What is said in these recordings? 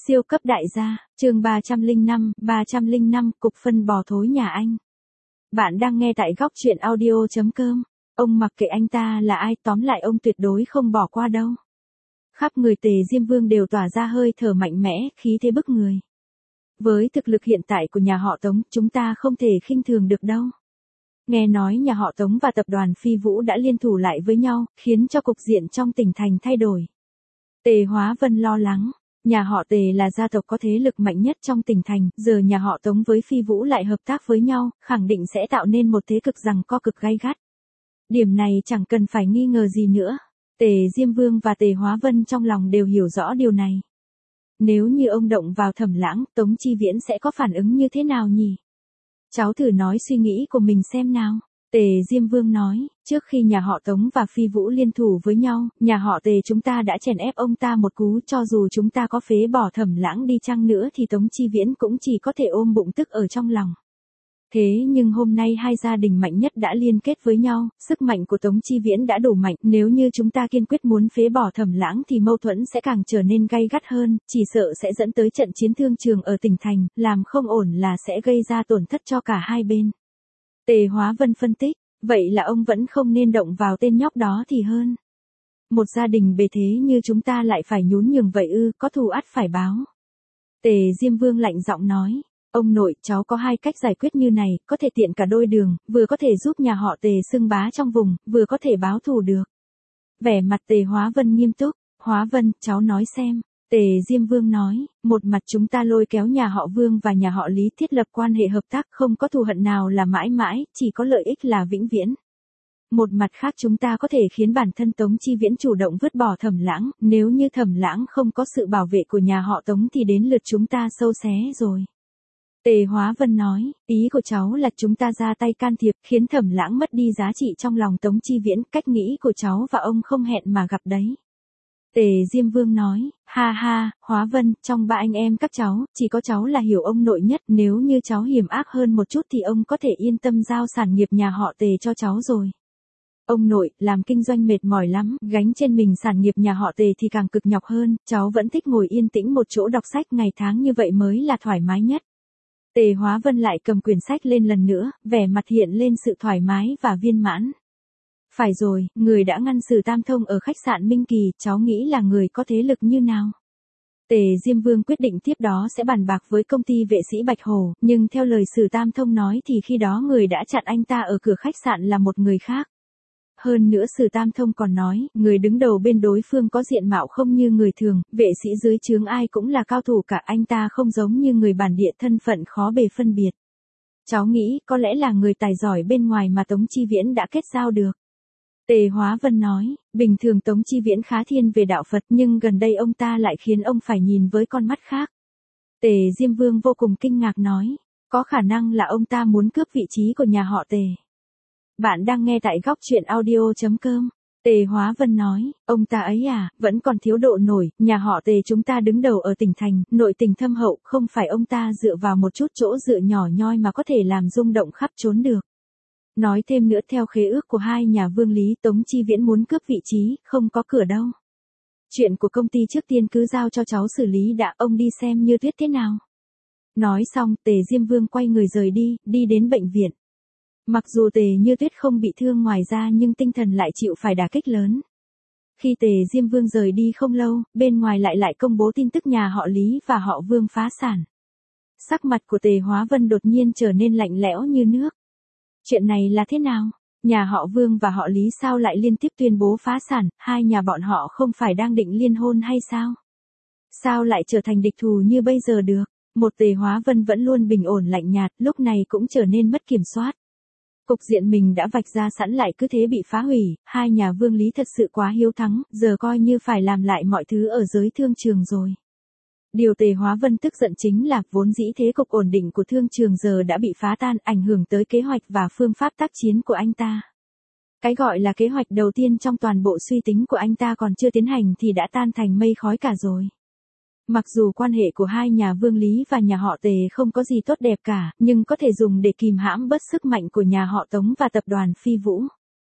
Siêu cấp đại gia, chương 305, cục phân bò thối nhà anh. Bạn đang nghe tại góc truyện audio.com. Ông mặc kệ anh ta là ai, tóm lại ông tuyệt đối không bỏ qua đâu. Khắp người Tề Diêm Vương đều tỏa ra hơi thở mạnh mẽ, khí thế bức người. Với thực lực hiện tại của nhà họ Tống, chúng ta không thể khinh thường được đâu. Nghe nói nhà họ Tống và tập đoàn Phi Vũ đã liên thủ lại với nhau, khiến cho cục diện trong tỉnh thành thay đổi. Tề Hóa Vân lo lắng. Nhà họ Tề là gia tộc có thế lực mạnh nhất trong tỉnh thành, giờ nhà họ Tống với Phi Vũ lại hợp tác với nhau, khẳng định sẽ tạo nên một thế cực giằng co cực gay gắt. Điểm này chẳng cần phải nghi ngờ gì nữa. Tề Diêm Vương và Tề Hóa Vân trong lòng đều hiểu rõ điều này. Nếu như ông động vào Thẩm Lãng, Tống Chi Viễn sẽ có phản ứng như thế nào nhỉ? Cháu thử nói suy nghĩ của mình xem nào. Tề Diêm Vương nói, trước khi nhà họ Tống và Phi Vũ liên thủ với nhau, nhà họ Tề chúng ta đã chèn ép ông ta một cú, cho dù chúng ta có phế bỏ Thẩm Lãng đi chăng nữa thì Tống Chi Viễn cũng chỉ có thể ôm bụng tức ở trong lòng. Thế nhưng hôm nay hai gia đình mạnh nhất đã liên kết với nhau, sức mạnh của Tống Chi Viễn đã đủ mạnh, nếu như chúng ta kiên quyết muốn phế bỏ Thẩm Lãng thì mâu thuẫn sẽ càng trở nên gay gắt hơn, chỉ sợ sẽ dẫn tới trận chiến thương trường ở tỉnh thành, làm không ổn là sẽ gây ra tổn thất cho cả hai bên. Tề Hóa Vân phân tích, vậy là ông vẫn không nên động vào tên nhóc đó thì hơn. Một gia đình bề thế như chúng ta lại phải nhún nhường vậy ư, có thù ắt phải báo. Tề Diêm Vương lạnh giọng nói, ông nội, cháu có hai cách giải quyết như này, có thể tiện cả đôi đường, vừa có thể giúp nhà họ Tề xưng bá trong vùng, vừa có thể báo thù được. Vẻ mặt Tề Hóa Vân nghiêm túc, Hóa Vân, cháu nói xem. Tề Diêm Vương nói, một mặt chúng ta lôi kéo nhà họ Vương và nhà họ Lý thiết lập quan hệ hợp tác, không có thù hận nào là mãi mãi, chỉ có lợi ích là vĩnh viễn. Một mặt khác chúng ta có thể khiến bản thân Tống Chi Viễn chủ động vứt bỏ Thẩm Lãng, nếu như Thẩm Lãng không có sự bảo vệ của nhà họ Tống thì đến lượt chúng ta sâu xé rồi. Tề Hóa Vân nói, ý của cháu là chúng ta ra tay can thiệp, khiến Thẩm Lãng mất đi giá trị trong lòng Tống Chi Viễn, cách nghĩ của cháu và ông không hẹn mà gặp đấy. Tề Diêm Vương nói, ha ha, Hóa Vân, trong ba anh em các cháu, chỉ có cháu là hiểu ông nội nhất, nếu như cháu hiểm ác hơn một chút thì ông có thể yên tâm giao sản nghiệp nhà họ Tề cho cháu rồi. Ông nội, làm kinh doanh mệt mỏi lắm, gánh trên mình sản nghiệp nhà họ Tề thì càng cực nhọc hơn, cháu vẫn thích ngồi yên tĩnh một chỗ đọc sách ngày tháng như vậy mới là thoải mái nhất. Tề Hóa Vân lại cầm quyển sách lên lần nữa, vẻ mặt hiện lên sự thoải mái và viên mãn. Phải rồi, người đã ngăn Sử Tam Thông ở khách sạn Minh Kỳ, cháu nghĩ là người có thế lực như nào? Tề Diêm Vương quyết định tiếp đó sẽ bàn bạc với công ty vệ sĩ Bạch Hổ, nhưng theo lời Sử Tam Thông nói thì khi đó người đã chặn anh ta ở cửa khách sạn là một người khác. Hơn nữa Sử Tam Thông còn nói, người đứng đầu bên đối phương có diện mạo không như người thường, vệ sĩ dưới trướng ai cũng là cao thủ cả, anh ta không giống như người bản địa, thân phận khó bề phân biệt. Cháu nghĩ có lẽ là người tài giỏi bên ngoài mà Tống Chi Viễn đã kết giao được. Tề Hóa Vân nói, bình thường Tống Chi Viễn khá thiên về đạo Phật nhưng gần đây ông ta lại khiến ông phải nhìn với con mắt khác. Tề Diêm Vương vô cùng kinh ngạc nói, có khả năng là ông ta muốn cướp vị trí của nhà họ Tề. Bạn đang nghe tại góc truyện audio.com. Tề Hóa Vân nói, ông ta ấy à, vẫn còn thiếu độ nổi, nhà họ Tề chúng ta đứng đầu ở tỉnh thành, nội tình thâm hậu, không phải ông ta dựa vào một chút chỗ dựa nhỏ nhoi mà có thể làm rung động khắp trốn được. Nói thêm nữa, theo khế ước của hai nhà Vương Lý, Tống Chi Viễn muốn cướp vị trí, không có cửa đâu. Chuyện của công ty trước tiên cứ giao cho cháu xử lý đã, ông đi xem Như Tuyết thế nào. Nói xong, Tề Diêm Vương quay người rời đi, đi đến bệnh viện. Mặc dù Tề Như Tuyết không bị thương ngoài ra nhưng tinh thần lại chịu phải đả kích lớn. Khi Tề Diêm Vương rời đi không lâu, bên ngoài lại công bố tin tức nhà họ Lý và họ Vương phá sản. Sắc mặt của Tề Hóa Vân đột nhiên trở nên lạnh lẽo như nước. Chuyện này là thế nào? Nhà họ Vương và họ Lý sao lại liên tiếp tuyên bố phá sản, hai nhà bọn họ không phải đang định liên hôn hay sao? Sao lại trở thành địch thù như bây giờ được? Một Tề Hóa Vân vẫn luôn bình ổn lạnh nhạt, lúc này cũng trở nên mất kiểm soát. Cục diện mình đã vạch ra sẵn lại cứ thế bị phá hủy, hai nhà Vương Lý thật sự quá hiếu thắng, giờ coi như phải làm lại mọi thứ ở giới thương trường rồi. Điều Tề Hóa Vân tức giận chính là vốn dĩ thế cục ổn định của thương trường giờ đã bị phá tan, ảnh hưởng tới kế hoạch và phương pháp tác chiến của anh ta. Cái gọi là kế hoạch đầu tiên trong toàn bộ suy tính của anh ta còn chưa tiến hành thì đã tan thành mây khói cả rồi. Mặc dù quan hệ của hai nhà Vương Lý và nhà họ Tề không có gì tốt đẹp cả, nhưng có thể dùng để kìm hãm bớt sức mạnh của nhà họ Tống và tập đoàn Phi Vũ.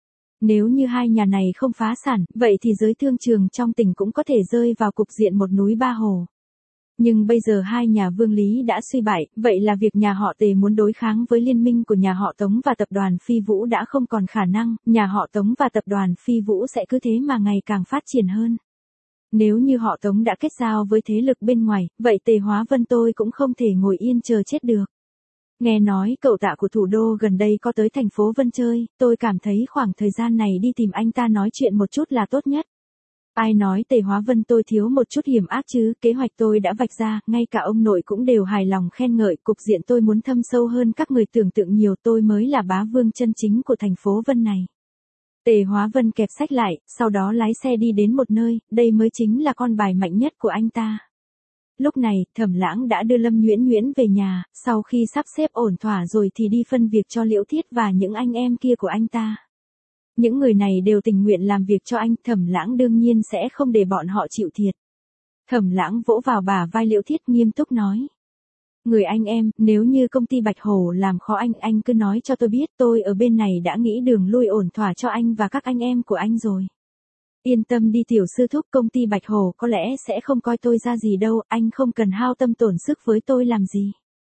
Nếu như hai nhà này không phá sản, vậy thì giới thương trường trong tỉnh cũng có thể rơi vào cục diện một núi ba hồ. Nhưng bây giờ hai nhà Vương Lý đã suy bại, vậy là việc nhà họ Tề muốn đối kháng với liên minh của nhà họ Tống và tập đoàn Phi Vũ đã không còn khả năng, nhà họ Tống và tập đoàn Phi Vũ sẽ cứ thế mà ngày càng phát triển hơn. Nếu như họ Tống đã kết giao với thế lực bên ngoài, vậy Tề Hóa Vân tôi cũng không thể ngồi yên chờ chết được. Nghe nói cậu Tạ của thủ đô gần đây có tới thành phố Vân chơi, tôi cảm thấy khoảng thời gian này đi tìm anh ta nói chuyện một chút là tốt nhất. Ai nói Tề Hóa Vân tôi thiếu một chút hiểm ác chứ, kế hoạch tôi đã vạch ra, ngay cả ông nội cũng đều hài lòng khen ngợi, cục diện tôi muốn thâm sâu hơn các người tưởng tượng nhiều, tôi mới là bá vương chân chính của thành phố Vân này. Tề Hóa Vân kẹp sách lại, sau đó lái xe đi đến một nơi, đây mới chính là con bài mạnh nhất của anh ta. Lúc này, Thẩm Lãng đã đưa Lâm Nhuyễn Nhuyễn về nhà, sau khi sắp xếp ổn thỏa rồi thì đi phân việc cho Liễu Thiết và những anh em kia của anh ta. Những người này đều tình nguyện làm việc cho anh, Thẩm Lãng đương nhiên sẽ không để bọn họ chịu thiệt. Thẩm Lãng vỗ vào bả vai Liễu Thiết nghiêm túc nói. Người anh em, nếu như công ty Bạch Hổ làm khó anh cứ nói cho tôi biết, tôi ở bên này đã nghĩ đường lui ổn thỏa cho anh và các anh em của anh rồi. Yên tâm đi tiểu sư thúc, công ty Bạch Hổ có lẽ sẽ không coi tôi ra gì đâu, anh không cần hao tâm tổn sức với tôi làm gì.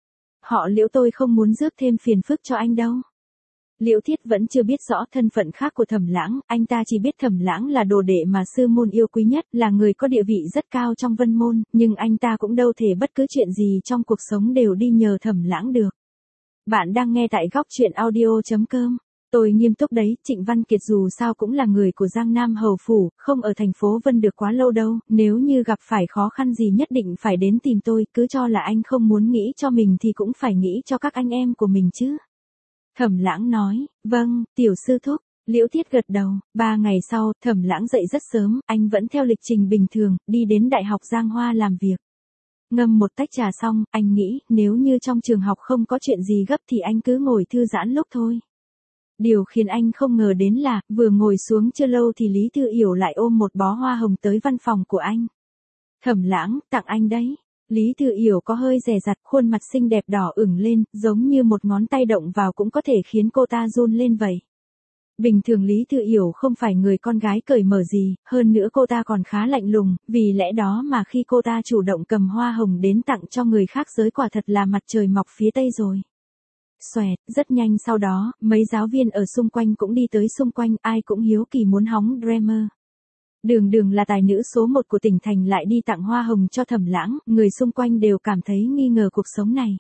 Họ Liễu tôi không muốn rước thêm phiền phức cho anh đâu. Liễu Thiết vẫn chưa biết rõ thân phận khác của Thẩm Lãng, anh ta chỉ biết Thẩm Lãng là đồ đệ mà sư môn yêu quý nhất, là người có địa vị rất cao trong Vân môn, nhưng anh ta cũng đâu thể bất cứ chuyện gì trong cuộc sống đều đi nhờ Thẩm Lãng được. Bạn đang nghe tại góc truyện audio.com. Tôi nghiêm túc đấy, Trịnh Văn Kiệt dù sao cũng là người của Giang Nam Hầu Phủ, không ở thành phố Vân được quá lâu đâu, nếu như gặp phải khó khăn gì nhất định phải đến tìm tôi, cứ cho là anh không muốn nghĩ cho mình thì cũng phải nghĩ cho các anh em của mình chứ. Thẩm Lãng nói, vâng, tiểu sư thúc. Liễu Thiết gật đầu. 3 ngày sau, Thẩm Lãng dậy rất sớm, anh vẫn theo lịch trình bình thường, đi đến Đại học Giang Hoa làm việc. Ngâm một tách trà xong, anh nghĩ, nếu như trong trường học không có chuyện gì gấp thì anh cứ ngồi thư giãn lúc thôi. Điều khiến anh không ngờ đến là, vừa ngồi xuống chưa lâu thì Lý Thư Yểu lại ôm một bó hoa hồng tới văn phòng của anh. Thẩm Lãng, tặng anh đấy. Lý Thư Yểu có hơi dè dặt, khuôn mặt xinh đẹp đỏ ửng lên, giống như một ngón tay động vào cũng có thể khiến cô ta run lên vậy. Bình thường Lý Thư Yểu không phải người con gái cởi mở gì, hơn nữa cô ta còn khá lạnh lùng, vì lẽ đó mà khi cô ta chủ động cầm hoa hồng đến tặng cho người khác giới quả thật là mặt trời mọc phía tây rồi. Xoẹt, rất nhanh sau đó, mấy giáo viên ở xung quanh cũng đi tới xung quanh, ai cũng hiếu kỳ muốn hóng Dreamer. Đường Đường là tài nữ số 1 của tỉnh thành lại đi tặng hoa hồng cho Thẩm Lãng, người xung quanh đều cảm thấy nghi ngờ cuộc sống này.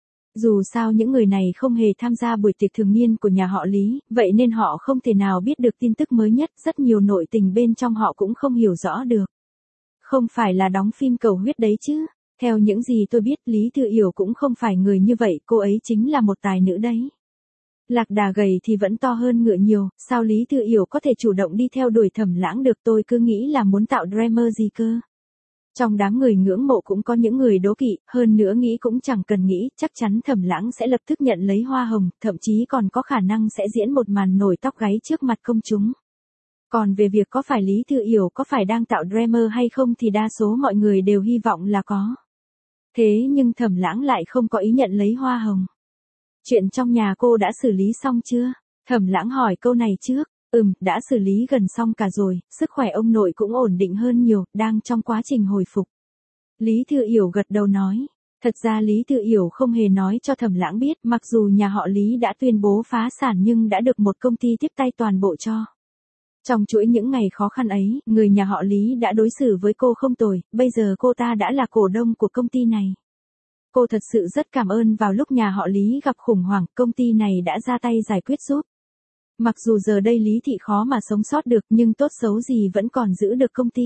Dù sao những người này không hề tham gia buổi tiệc thường niên của nhà họ Lý, vậy nên họ không thể nào biết được tin tức mới nhất, rất nhiều nội tình bên trong họ cũng không hiểu rõ được. Không phải là đóng phim cầu huyết đấy chứ. Theo những gì tôi biết, Lý Thư Yểu cũng không phải người như vậy, cô ấy chính là một tài nữ đấy. Lạc đà gầy thì vẫn to hơn ngựa nhiều, sao Lý Thư Yểu có thể chủ động đi theo đuổi Thẩm Lãng được, tôi cứ nghĩ là muốn tạo drama gì cơ. Trong đám người ngưỡng mộ cũng có những người đố kỵ, hơn nữa nghĩ cũng chẳng cần nghĩ, chắc chắn Thẩm Lãng sẽ lập tức nhận lấy hoa hồng, thậm chí còn có khả năng sẽ diễn một màn nổi tóc gáy trước mặt công chúng. Còn về việc có phải Lý Thư Yểu có phải đang tạo drama hay không thì đa số mọi người đều hy vọng là có. Thế nhưng Thẩm Lãng lại không có ý nhận lấy hoa hồng. Chuyện trong nhà cô đã xử lý xong chưa? Thẩm Lãng hỏi câu này trước. Đã xử lý gần xong cả rồi, sức khỏe ông nội cũng ổn định hơn nhiều, đang trong quá trình hồi phục. Lý Thư Yểu gật đầu nói. Thật ra Lý Thư Yểu không hề nói cho Thẩm Lãng biết, mặc dù nhà họ Lý đã tuyên bố phá sản nhưng đã được một công ty tiếp tay toàn bộ cho. Trong chuỗi những ngày khó khăn ấy, người nhà họ Lý đã đối xử với cô không tồi, bây giờ cô ta đã là cổ đông của công ty này. Cô thật sự rất cảm ơn vào lúc nhà họ Lý gặp khủng hoảng, công ty này đã ra tay giải quyết giúp. Mặc dù giờ đây Lý Thị khó mà sống sót được nhưng tốt xấu gì vẫn còn giữ được công ty.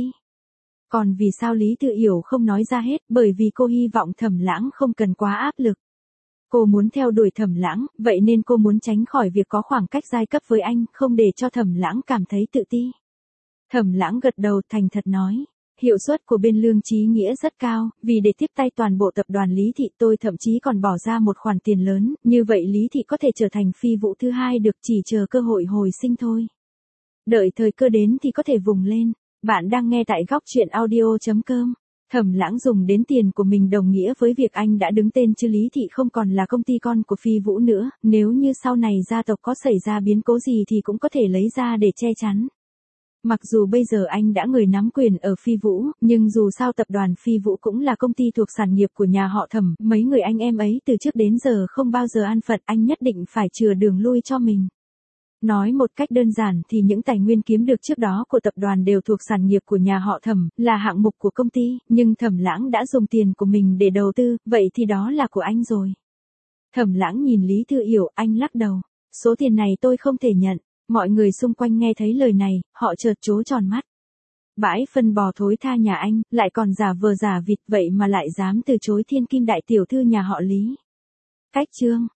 Còn vì sao Lý Thư Yểu không nói ra hết, bởi vì cô hy vọng Thẩm Lãng không cần quá áp lực. Cô muốn theo đuổi Thẩm Lãng, vậy nên cô muốn tránh khỏi việc có khoảng cách giai cấp với anh, không để cho Thẩm Lãng cảm thấy tự ti. Thẩm Lãng gật đầu thành thật nói. Hiệu suất của bên Lương Chí Nghĩa rất cao, vì để tiếp tay toàn bộ tập đoàn Lý Thị tôi thậm chí còn bỏ ra một khoản tiền lớn, như vậy Lý Thị có thể trở thành phi vụ thứ hai được, chỉ chờ cơ hội hồi sinh thôi. Đợi thời cơ đến thì có thể vùng lên. Bạn đang nghe tại góc truyện audio.com. Thẩm Lãng dùng đến tiền của mình đồng nghĩa với việc anh đã đứng tên chứ Lý Thị không còn là công ty con của Phi Vũ nữa, nếu như sau này gia tộc có xảy ra biến cố gì thì cũng có thể lấy ra để che chắn. Mặc dù bây giờ anh đã người nắm quyền ở Phi Vũ, nhưng dù sao tập đoàn Phi Vũ cũng là công ty thuộc sản nghiệp của nhà họ Thẩm, mấy người anh em ấy từ trước đến giờ không bao giờ an phận, anh nhất định phải chừa đường lui cho mình. Nói một cách đơn giản thì những tài nguyên kiếm được trước đó của tập đoàn đều thuộc sản nghiệp của nhà họ Thẩm, là hạng mục của công ty, nhưng Thẩm Lãng đã dùng tiền của mình để đầu tư, vậy thì đó là của anh rồi. Thẩm Lãng nhìn Lý Thư Hiểu, anh lắc đầu. Số tiền này tôi không thể nhận. Mọi người xung quanh nghe thấy lời này, họ chợt trố tròn mắt. Bãi phân bò thối tha nhà anh, lại còn giả vờ giả vịt vậy mà lại dám từ chối thiên kim đại tiểu thư nhà họ Lý. Cách chương